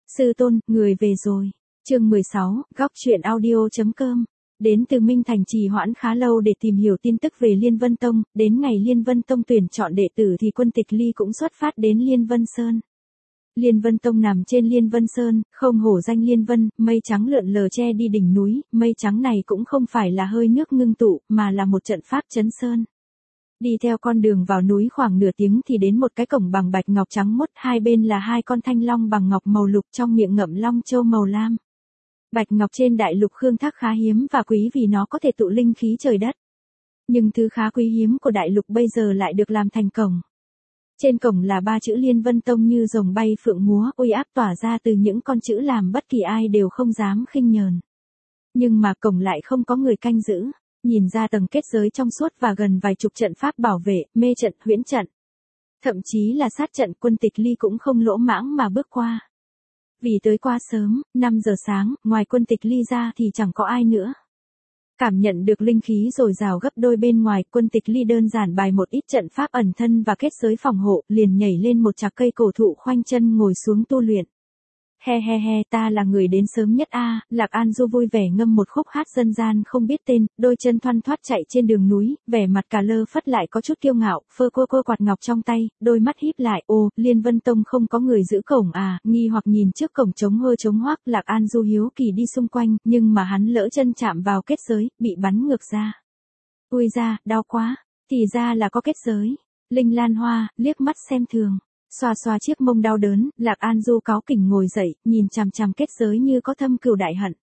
Sư tôn, người về rồi. Chương 16, góc truyện audio.com. Đến từ Minh Thành trì hoãn khá lâu để tìm hiểu tin tức về Liên Vân Tông, đến ngày Liên Vân Tông tuyển chọn đệ tử thì Quân Tịch Ly cũng xuất phát đến Liên Vân Sơn. Liên Vân Tông nằm trên Liên Vân Sơn, không hổ danh Liên Vân, mây trắng lượn lờ che đi đỉnh núi, mây trắng này cũng không phải là hơi nước ngưng tụ, mà là một trận pháp trấn sơn. Đi theo con đường vào núi khoảng nửa tiếng thì đến một cái cổng bằng bạch ngọc trắng muốt, hai bên là hai con thanh long bằng ngọc màu lục trong miệng ngậm long châu màu lam. Bạch ngọc trên đại lục Khương Thác khá hiếm và quý vì nó có thể tụ linh khí trời đất. Nhưng thứ khá quý hiếm của đại lục bây giờ lại được làm thành cổng. Trên cổng là 3 chữ Liên Vân Tông như rồng bay phượng múa, uy áp tỏa ra từ những con chữ làm bất kỳ ai đều không dám khinh nhờn. Nhưng mà cổng lại không có người canh giữ. Nhìn ra tầng kết giới trong suốt và gần vài chục trận pháp bảo vệ, mê trận, huyễn trận. Thậm chí là sát trận, Quân Tịch Ly cũng không lỗ mãng mà bước qua. Vì tới qua sớm, 5 giờ sáng, ngoài Quân Tịch Ly ra thì chẳng có ai nữa. Cảm nhận được linh khí dồi dào gấp đôi bên ngoài, Quân Tịch Ly đơn giản bài một ít trận pháp ẩn thân và kết giới phòng hộ, liền nhảy lên một chạc cây cổ thụ khoanh chân ngồi xuống tu luyện. He, ta là người đến sớm nhất a. Lạc An Du vui vẻ ngâm một khúc hát dân gian không biết tên, đôi chân thoăn thoắt chạy trên đường núi, vẻ mặt cả lơ phất lại có chút kiêu ngạo, phơ cô quạt ngọc trong tay, đôi mắt híp lại, ồ, Liên Vân Tông không có người giữ cổng à, nghi hoặc nhìn trước cổng trống hơ trống hoác, Lạc An Du hiếu kỳ đi xung quanh, nhưng mà hắn lỡ chân chạm vào kết giới, bị bắn ngược ra. Ui da, đau quá, thì ra là có kết giới. Linh Lan Hoa, liếc mắt xem thường. Xoa chiếc mông đau đớn, Lạc An Du cáu kỉnh ngồi dậy, nhìn chằm chằm kết giới như có thâm cừu đại hận.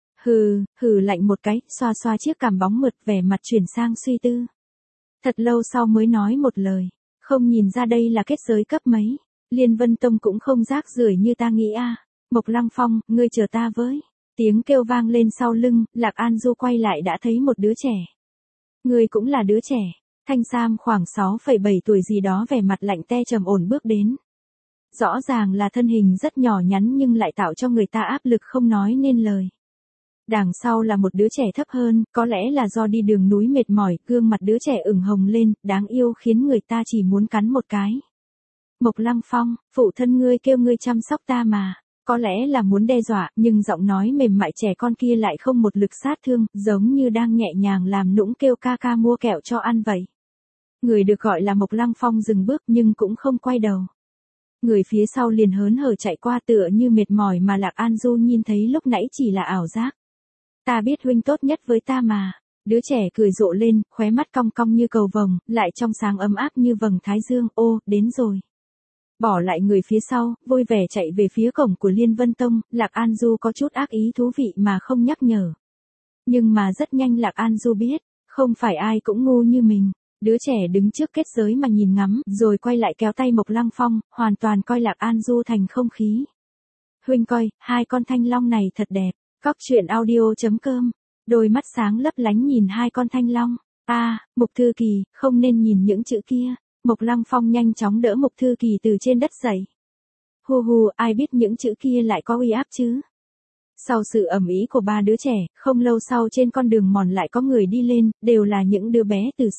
Hừ lạnh một cái, xoa chiếc cằm bóng mượt, vẻ mặt chuyển sang suy tư. Thật lâu sau mới nói một lời, không nhìn ra đây là kết giới cấp mấy. Liên Vân Tông cũng không rác rưởi như ta nghĩ a. Mộc Lăng Phong, ngươi chờ ta với. Tiếng kêu vang lên sau lưng, Lạc An Du quay lại đã thấy một đứa trẻ. Ngươi cũng là đứa trẻ. Thanh Sam khoảng 6,7 tuổi gì đó vẻ mặt lạnh te trầm ổn bước đến. Rõ ràng là thân hình rất nhỏ nhắn nhưng lại tạo cho người ta áp lực không nói nên lời. Đằng sau là một đứa trẻ thấp hơn, có lẽ là do đi đường núi mệt mỏi, gương mặt đứa trẻ ửng hồng lên, đáng yêu khiến người ta chỉ muốn cắn một cái. Mộc Lăng Phong, phụ thân ngươi kêu ngươi chăm sóc ta mà. Có lẽ là muốn đe dọa, nhưng giọng nói mềm mại trẻ con kia lại không một lực sát thương, giống như đang nhẹ nhàng làm nũng kêu ca ca mua kẹo cho ăn vậy. Người được gọi là Mộc Lăng Phong dừng bước nhưng cũng không quay đầu. Người phía sau liền hớn hở chạy qua tựa như mệt mỏi mà Lạc An Du nhìn thấy lúc nãy chỉ là ảo giác. Ta biết huynh tốt nhất với ta mà. Đứa trẻ cười rộ lên, khóe mắt cong cong như cầu vồng, lại trong sáng ấm áp như vầng thái dương, ô, đến rồi. Bỏ lại người phía sau, vui vẻ chạy về phía cổng của Liên Vân Tông, Lạc An Du có chút ác ý thú vị mà không nhắc nhở. Nhưng mà rất nhanh Lạc An Du biết, không phải ai cũng ngu như mình. Đứa trẻ đứng trước kết giới mà nhìn ngắm, rồi quay lại kéo tay Mộc Lăng Phong, hoàn toàn coi Lạc An Du thành không khí. Huynh coi, hai con thanh long này thật đẹp. Góc truyện audio.com. Đôi mắt sáng lấp lánh nhìn hai con thanh long. Mục Thư Kỳ, không nên nhìn những chữ kia. Mộc Lăng Phong nhanh chóng đỡ Mục Thư Kỳ từ trên đất dậy. Ai biết những chữ kia lại có uy áp chứ? Sau sự ầm ĩ của 3 đứa trẻ, không lâu sau trên con đường mòn lại có người đi lên, đều là những đứa bé từ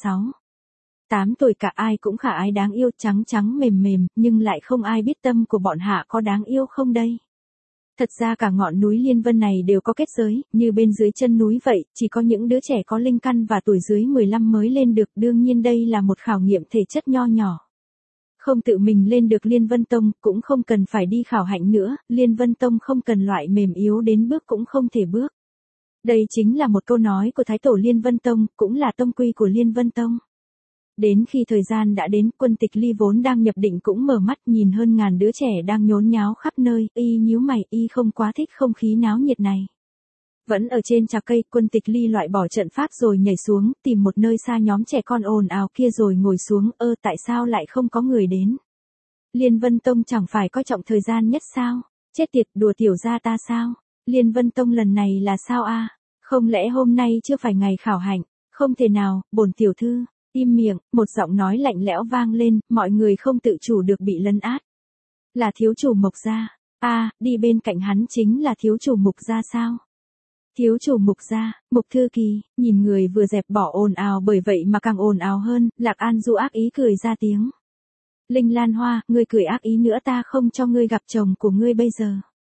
8 tuổi cả, ai cũng khả ái đáng yêu, trắng mềm, nhưng lại không ai biết tâm của bọn hạ có đáng yêu không đây. Thật ra cả ngọn núi Liên Vân này đều có kết giới, như bên dưới chân núi vậy, chỉ có những đứa trẻ có linh căn và tuổi dưới 15 mới lên được, đương nhiên đây là một khảo nghiệm thể chất nho nhỏ. Không tự mình lên được Liên Vân Tông, cũng không cần phải đi khảo hạnh nữa, Liên Vân Tông không cần loại mềm yếu đến bước cũng không thể bước. Đây chính là một câu nói của Thái Tổ Liên Vân Tông, cũng là tông quy của Liên Vân Tông. Đến khi thời gian đã đến, Quân Tịch Ly vốn đang nhập định cũng mở mắt nhìn hơn ngàn đứa trẻ đang nhốn nháo khắp nơi, y nhíu mày, y không quá thích không khí náo nhiệt này. Vẫn ở trên chạc cây, Quân Tịch Ly loại bỏ trận pháp rồi nhảy xuống, tìm một nơi xa nhóm trẻ con ồn ào kia rồi ngồi xuống, tại sao lại không có người đến? Liên Vân Tông chẳng phải coi trọng thời gian nhất sao? Chết tiệt, đùa tiểu gia ta sao? Liên Vân Tông lần này là sao a? Không lẽ hôm nay chưa phải ngày khảo hạnh? Không thể nào, bổn tiểu thư. Im miệng, một giọng nói lạnh lẽo vang lên, mọi người không tự chủ được bị lấn át. Là thiếu chủ Mộc gia. Đi bên cạnh hắn chính là thiếu chủ Mục gia sao? Thiếu chủ Mục gia, Mục Thư Kỳ, nhìn người vừa dẹp bỏ ồn ào bởi vậy mà càng ồn ào hơn, Lạc An Du ác ý cười ra tiếng. Linh Lan Hoa, ngươi cười ác ý nữa ta không cho ngươi gặp chồng của ngươi bây giờ.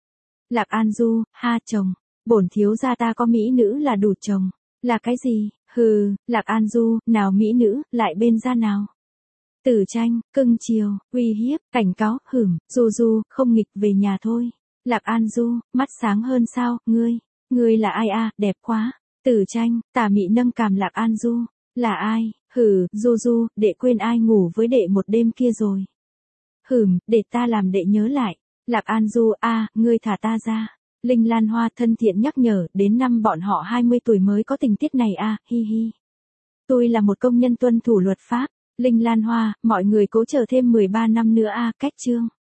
Lạc An Du, ha chồng. Bổn thiếu gia ta có mỹ nữ là đủ chồng. Là cái gì? Hừ, Lạc An Du, nào mỹ nữ, lại bên ra nào. Tử Tranh, cưng chiều, uy hiếp, cảnh cáo, Du Du, không nghịch về nhà thôi. Lạc An Du, mắt sáng hơn sao, ngươi là ai a, đẹp quá. Tử Tranh, tà mị nâng cằm Lạc An Du, là ai? Du Du, đệ quên ai ngủ với đệ một đêm kia rồi. Để ta làm đệ nhớ lại. Lạc An Du, ngươi thả ta ra. Linh Lan Hoa thân thiện nhắc nhở, đến năm bọn họ 20 tuổi mới có tình tiết này hi hi. Tôi là một công nhân tuân thủ luật pháp. Linh Lan Hoa, mọi người cố chờ thêm 13 năm nữa cách chương.